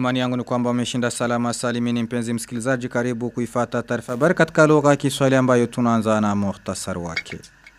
Imani yangu ni kwamba umeshinda salama salimini mpenzi msikilizaji, karibu kuifata taarifa habari katika lugha ya Kiswahili ambayo tunaanza na muhtasari wake.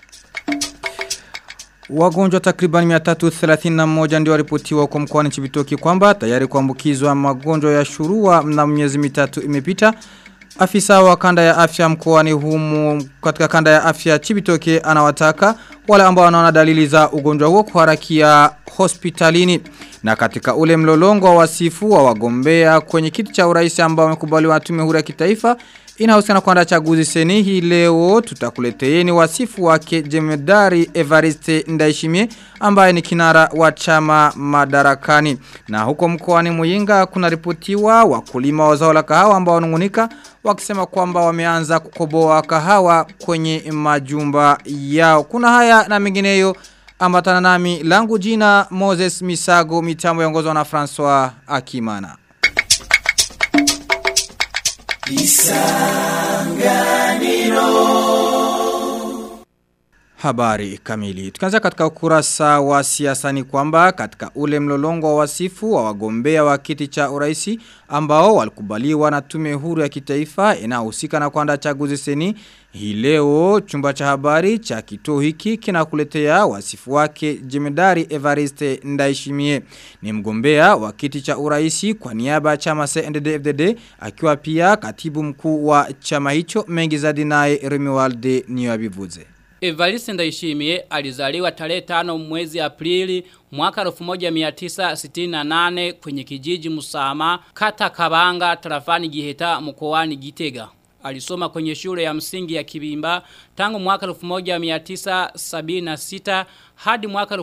Wagonjwa takriban 331 ndio waripotiwa huko mkoani Cibitoke kwamba tayari kuambukizwa magonjwa ya shurua na miezi mitatu imepita. Afisa wa kanda ya afya mkoani humu katika kanda ya afya Cibitoke anawataka wale ambao wanaona dalili za ugonjwa huo kuharakia hospitalini. Na katika ule mlolongo wa wasifu wa wagombea kwenye kiti cha urais ambao wamekubaliwa na tume huru ya kitaifa inahusiana kuandaa chaguzi seni, hii leo tutakuleteeni wasifu wake Jemedari Evariste Ndayishimiye ambaye ni kinara wa chama madarakani. Na huko mkoani Muyinga kuna ripotiwa wakulima wa zao la kahawa ambao wanungunika wakisema kwamba wameanza kukoboa kahawa kwenye majumba yao. Kuna haya na mengineyo, ambatana nami, langu jina Moses Misago, mitambo yaongozwa na François Akimana. Habari kamili. Tukianza katika ukurasa wa siasa ni kwamba katika ule mlolongo wa wasifu wa wagombea wa kiti cha uraisi ambao walikubaliwa na tume huru ya kitaifa inahusika na kuandaa chaguzi seni, hii leo chumba cha habari cha kituo hiki kinakuletea wasifu wake Jemedari Evariste Ndayishimiye. Ni mgombea wa kiti cha uraisi kwa niaba ya chama CNDD-FDD akiwa pia katibu mkuu wa chama hicho. Mengi zaidi naye Remiwalde Niyabivuze. Evariste Ndayishimiye alizaliwa tarehe 5 mwezi Aprili mwaka 1968 kwenye kijiji Musama, kata Kabanga, tarafani Giheta, mkoani Gitega. Alisoma kwenye shule ya msingi ya Kibimba tangu mwaka 1976 hadi mwaka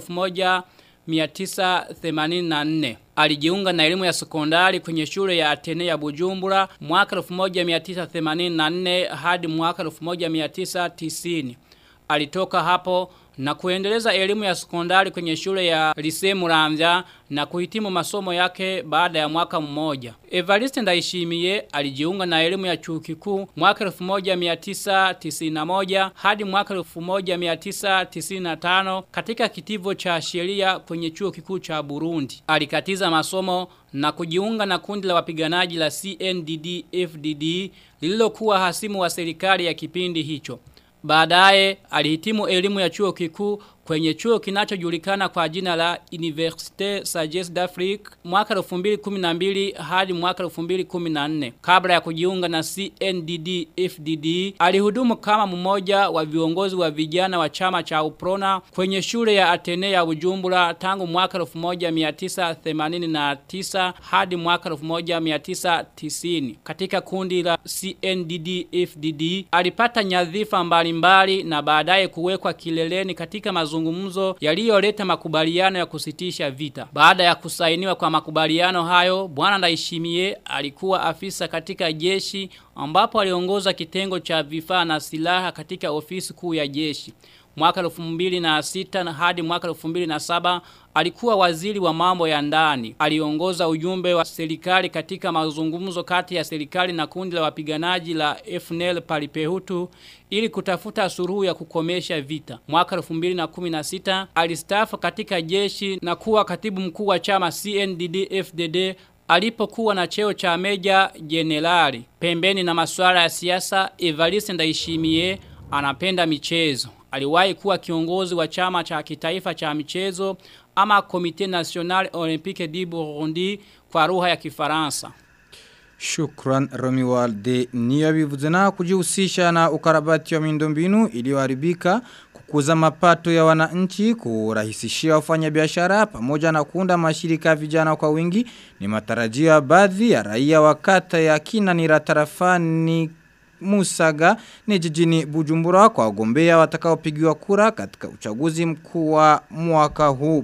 1984. Alijiunga na elimu ya sekondari kwenye shule ya Atene ya Bujumbura mwaka 1984 hadi mwaka 1990. Alitoka hapo na kuendeleza elimu ya sekondari kwenye shule ya Lycée Muramvya na kuhitimu masomo yake baada ya mwaka mmoja. Evariste Ndayishimiye alijiunga na elimu ya chuo kikuu mwaka 1991 hadi mwaka 1995 katika kitivo cha sheria kwenye chuo kikuu cha Burundi. Alikatiza masomo na kujiunga na kundi la wapiganaji la CNDD-FDD lililokuwa hasimu wa serikali ya kipindi hicho. Baadaye alihitimu elimu ya chuo kikuu kwenye chuo kinachojulikana kwa jina la Université Sagesse d'Afrique mwaka 2012 hadi mwaka 2014. Kabla ya kujiunga na CNDD-FDD, alihudumu kama mmoja wa viongozi wa vijana wa chama cha UPRONA kwenye shule ya Atene ya Bujumbura tangu mwaka 1989 hadi mwaka 1990. Katika kundi la CNDD-FDD alipata nyadhifa mbalimbali na baadaye kuwekwa kileleni katika mazungumzo yaliyoleta makubaliano ya kusitisha vita. Baada ya kusainiwa kwa makubaliano hayo, Bwana Ndayishimiye alikuwa afisa katika jeshi ambapo aliongoza kitengo cha vifaa na silaha katika ofisi kuu ya jeshi. Mwaka 2006 hadi mwaka 2007 alikuwa waziri wa mambo ya ndani. Aliongoza ujumbe wa serikali katika mazungumzo kati ya serikali na kundi la wapiganaji la FNL Palipehutu ili kutafuta suluhu ya kukomesha vita. Mwaka 2016 alistaafu katika jeshi na kuwa katibu mkuu wa chama CNDD-FDD alipokuwa na cheo cha meja jenerali. Pembeni na masuala ya siasa, Evariste Ndayishimiye anapenda michezo. Aliwahi kuwa kiongozi wa chama cha kitaifa cha michezo ama Comité National Olympique du Burundi kwa lugha ya Kifaransa. Shukran Romiwalde Niyabivuze. Na kujihusisha na ukarabati wa miundombinu iliyoharibika, kukuza mapato ya wananchi, kurahisishia wafanyabiashara pamoja na kuunda mashirika vijana kwa wingi ni matarajio ya baadhi ya raia wa kata ya Kinanira tarafani Musaga ni jijini Bujumbura kwa wagombea watakaopigiwa kura katika uchaguzi mkuu wa mwaka huu.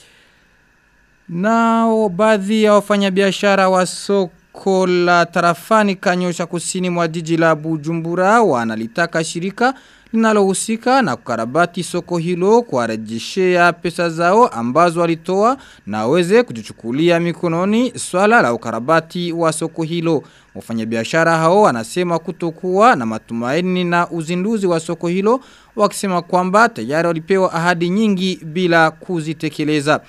Nao baadhi ya wafanyabiashara wa soko la tarafani Kanyosha kusini mwa jiji la Bujumbura wanalitaka shirika linalohusika na kukarabati soko hilo kuwarejeshea pesa zao ambazo walitoa na waweze kujichukulia mikononi swala la ukarabati wa soko hilo. Wafanyabiashara hao wanasema kutokuwa na matumaini na uzinduzi wa soko hilo, wakisema kwamba tayari walipewa ahadi nyingi bila kuzitekeleza.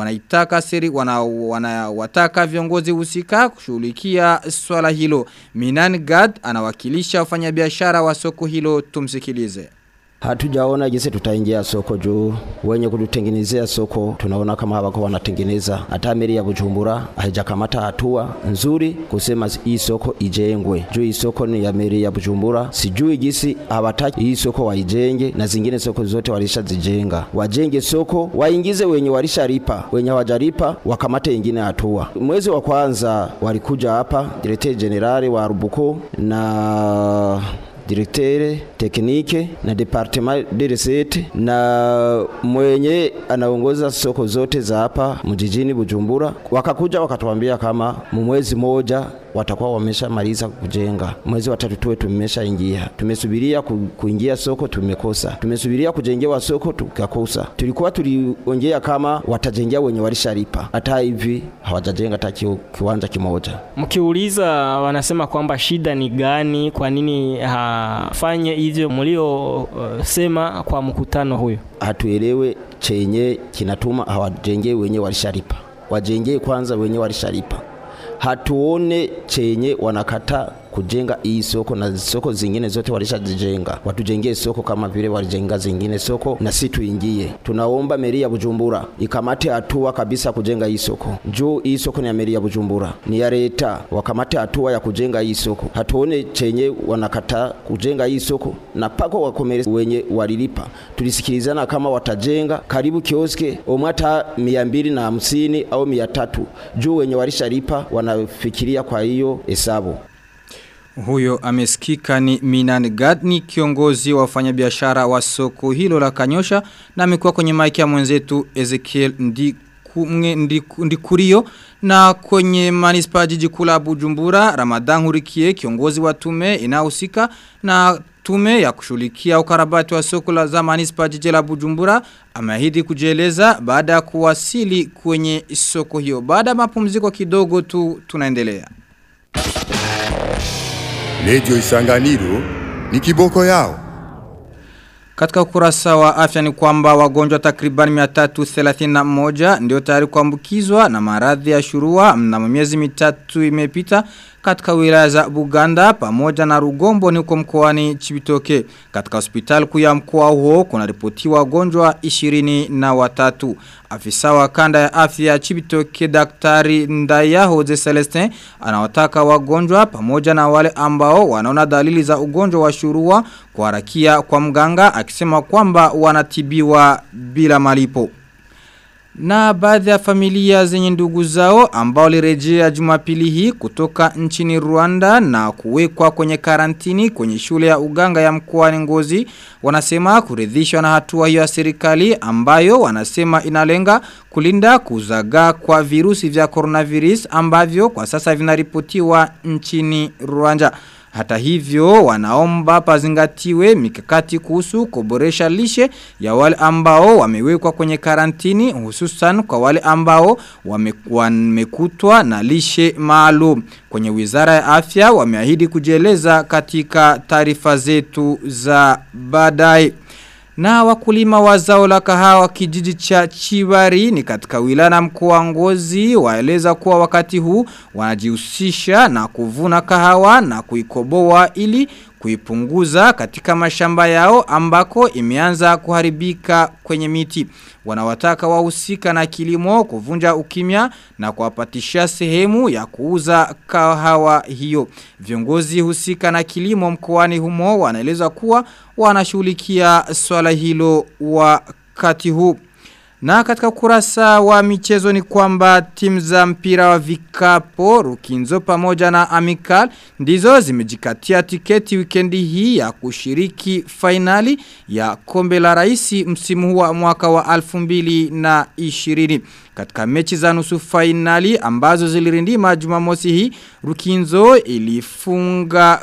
Wanawataka viongozi husika kushughulikia swala hilo. Minan Gad anawakilisha wafanyabiashara wa soko hilo, tumsikilize. Hatujaona jinsi tutaingia soko juu wenye kututengenezea soko tunaona kama hawako wanatengeneza. Hata meri ya Bujumbura haijakamata hatua nzuri kusema hii soko ijengwe. Juu hii soko ni ya meri ya Bujumbura. Sijui jinsi hawataki hii soko waijenge na zingine soko zote walishazijenga. Wajenge soko, waingize wenye walishalipa, wenye hawajalipa wakamate ingine hatua. Mwezi wa kwanza walikuja hapa Directeur General wa Rubuko na directeur teknike na departement de recette na mwenye anaongoza soko zote za hapa mjijini Bujumbura wakakuja wakatuambia kama mwezi moja watakuwa wameshamaliza kujenga. Mwezi wa 3 tuwe tumeshaingia. Tumesubiria kuingia soko tumekosa. Tumesubiria kujengewa soko tukakosa. Tulikuwa tuliongea kama watajengea wenye walishalipa. Hata hivi hawajajenga hata kiwanja kimoja. Mkiuliza wanasema kwamba shida ni gani, kwa nini hafanye hivyo mlio sema kwa mkutano huyo? Hatuelewe chenye kinatuma hawajengee wenye walishalipa. Wajengee kwanza wenye walishalipa. Hatuone chenye wanakata kujenga hii soko na soko zingine zote walishajenga. Watujengee soko kama vile walijenga zingine soko na si tuingie. Tunaomba meri ya Bujumbura ikamate hatua kabisa kujenga hii soko. Juu hii soko ni ya meri ya Bujumbura, ni ya leta, wakamate hatua ya kujenga hii soko. Hatuone chenye wanakata kujenga hii soko na pako wakomeresi wenye walilipa. Tulisikilizana kama watajenga karibu kioske omata 250 au 300. Juu wenye walishalipa wanafikiria kwa hiyo hesabu. Huyo amesikika ni Minan Gad, ni kiongozi wa wafanyabiashara wa soko hilo la Kanyosha, na amekuwa kwenye maiki ya mwenzetu Ezekiel Ndikurio. Na kwenye manispa jiji kuu la Bujumbura, Ramadan Hurikie, kiongozi wa tume inahusika na tume ya kushughulikia ukarabati wa soko la za manispa jiji la Bujumbura, ameahidi kujieleza baada ya kuwasili kwenye soko hiyo. Baada ya mapumziko kidogo tunaendelea. Radio Isanganiro ni kiboko yao. Katika ukurasa wa afya ni kwamba wagonjwa takriban 331 ndio tayari kuambukizwa na maradhi ya shurua mnamo miezi 3 imepita katika wilaya za Buganda pamoja na Rugombo ni huko mkoani Chibitoke. Katika hospitali kuu ya mkoa huo kuna ripotiwa wagonjwa 23. Afisa wa kanda ya afya ya Chibitoke Daktari Ndaya Jose Celestin anawataka wagonjwa pamoja na wale ambao wanaona dalili za ugonjwa wa shurua kuharakia kwa mganga, akisema kwamba wanatibiwa bila malipo. Na baadhi ya familia zenye ndugu zao ambao lirejea Jumapili hii kutoka nchini Rwanda na kuwekwa kwenye karantini kwenye shule ya uganga ya mkoani Ngozi wanasema kuridhishwa na hatua hiyo ya serikali ambayo wanasema inalenga kulinda kuzagaa kwa virusi vya coronavirus ambavyo kwa sasa vinaripotiwa nchini Rwanda. Hata hivyo wanaomba pazingatiwe mikakati kuhusu kuboresha lishe ya wale ambao wamewekwa kwenye karantini, hususan kwa wale ambao wamekutwa na lishe maalum. Kwenye wizara ya afya wameahidi kujieleza katika taarifa zetu za baadaye. Na wakulima wa zao la kahawa kijiji cha Chibari ni katika wilaya na mkoa Ngozi waeleza kuwa wakati huu wanajihusisha na kuvuna kahawa na kuikoboa ili kuipunguza katika mashamba yao ambako imeanza kuharibika kwenye miti. Wanawataka wahusika na kilimo kuvunja ukimya na kuwapatisha sehemu ya kuuza kahawa hiyo. Viongozi husika na kilimo mkoani humo wanaeleza kuwa wanashughulikia swala hilo wakati huu. Na katika kurasa wa michezo ni kwamba timu za mpira wa vikapo Rukinzo pamoja na Amical ndizo zimejikatia tiketi wikendi hii ya kushiriki finali ya kombe la raisi msimu huu wa mwaka wa 2020. Katika mechi za nusu finali ambazo zilirindima Jumamosi hii, Rukinzo ilifunga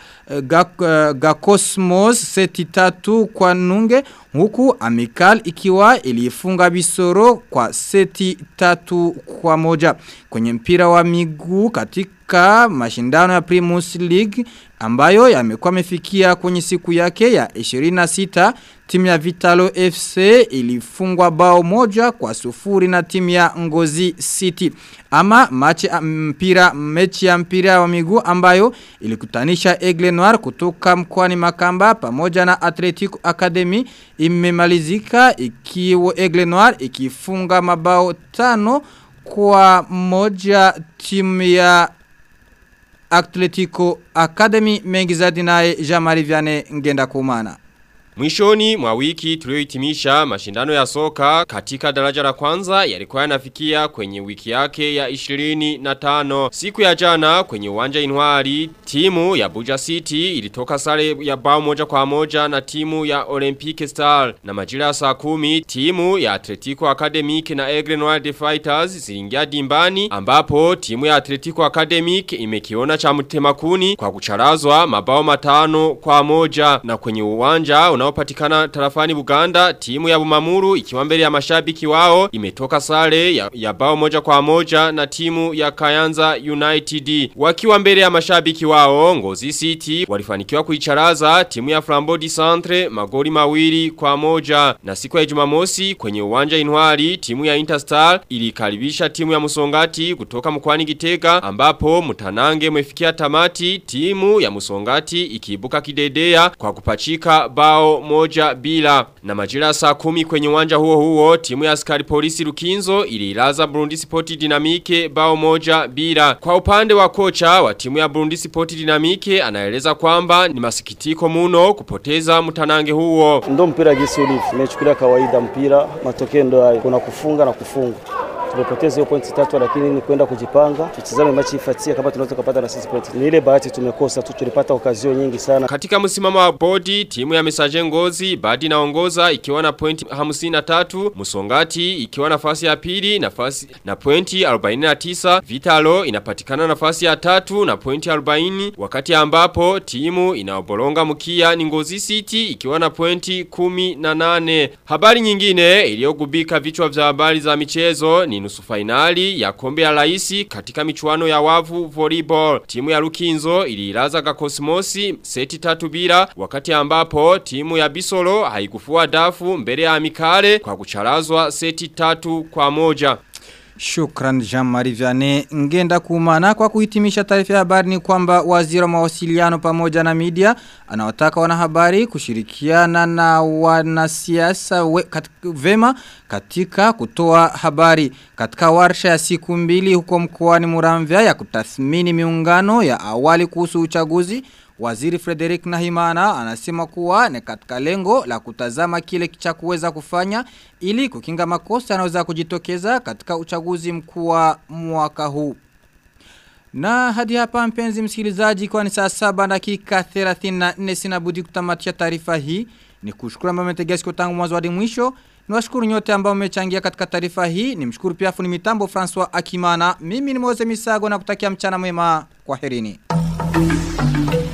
Gakosmos seti 3 kwa nunge, huku Amical ikiwa ilifunga Bisoro kwa seti 3 kwa moja. Kwenye mpira wa miguu katika mashindano ya Primus League ambayo yamekuwa yamefikia kwenye siku yake ya 26. Timu ya Vitalo FC ilifungwa bao 1-0 na timu ya Ngozi City. Ama mechi ya mpira wa miguu ambayo ilikutanisha Aigle Noir kutoka mkoani Makamba pamoja na Atletico Academy imemalizika ikiwa Aigle Noir ikifunga mabao 5-1 timu ya Atletico Academy. Mengi zaidi naye Jean-Marie Vianney Ngenda Kumana. Mwishoni mwa wiki tuliohitimisha mashindano ya soka katika daraja la kwanza yalikuwa yanafikia kwenye wiki yake ya 25. Siku ya jana kwenye uwanja Intwari, timu ya Buja City ilitoka sare ya bao 1-1 na timu ya Olympic Star, na majira ya saa 10 timu ya Atletico Academic na Aigle Noir The Fighters ziliingia dimbani, ambapo timu ya Atletico Academic imekiona cha mtemakuni kwa kucharazwa mabao 5-1, na kwenye uwanja unaopatikana tarafani Buganda, timu ya Bumamuru ikiwa mbele ya mashabiki wao imetoka sare ya bao 1-1 na timu ya Kayanza United. Wakiwa mbele ya mashabiki wao, Ngozi City walifanikiwa kuicharaza timu ya Flambodi Centre magoli 2-1, na siku ya Jumamosi kwenye uwanja Intwari timu ya Interstar ilikaribisha timu ya Musongati kutoka mkoani Gitega, ambapo mtanange umefikia tamati, timu ya Musongati ikiibuka kidedea kwa kupachika bao 1-0. Na majira saa 10 kwenye uwanja huo timu ya askari polisi Rukinzo ililaza Burundi Sport Dynamique bao 1-0. Kwa upande wa kocha wa timu ya Burundi Sport Dynamique anaeleza kwamba ni masikitiko muno kupoteza mtanange huo. Ndo mpira gisi ulivyo, nimechukulia kawaida mpira, matokeo ndo hayo, kuna kufunga na kufunga. Tumepoteza hiyo pointi 3, lakini ni kwenda kujipanga, tutazame mechi ifuatie kama tunaweza kupata na sisi pointi. Ni ile bahati tumekosa tu, tulipata okazio nyingi sana. Katika msimamo wa bodi, timu ya Messager Ngozi bado inaongoza ikiwa na pointi 53, Musongati ikiwa nafasi ya pili na pointi 49, Vitalo inapatikana nafasi ya 3 na pointi 40, wakati ambapo timu inaobolonga mkia ni Ngozi City ikiwa na pointi 18. Habari nyingine iliyogubika vichwa vya habari za michezo ni nusu finali ya kombe ya raisi katika michuano ya wavu volleyball. Timu ya Rukinzo ililaza Cosmosi seti 3-0, wakati ambapo timu ya Bisolo haikufua dafu mbele ya Amikare kwa kucharazwa seti 3-1. Shukran Jean-Marie Vianney Ngenda Kumana. Kwa kuhitimisha taarifa ya habari ni kwamba waziri wa mawasiliano pamoja na media anawataka wanahabari kushirikiana na wanasiasa vema katika kutoa habari. Katika warsha ya siku 2 huko mkoani Muramvya ya kutathmini miungano ya awali kuhusu uchaguzi, Waziri Frederick Nahimana anasema kuwa ni katika lengo la kutazama kile cha kuweza kufanya ili kukinga makosa yanayoweza kujitokeza katika uchaguzi mkuu wa mwaka huu. Na hadi hapa mpenzi msikilizaji, kwa ni saa 7:34 sina budi kutamatisha taarifa hii. Ni kushukuru ambao mmetegea sikio tangu mwanzo hadi mwisho. Niwashukuru nyote ambao mmechangia katika taarifa hii. Nimshukuru pia fundi mitambo Francois Akimana. Mimi ni Moze Misago na kutakia mchana mwema. Kwaherini.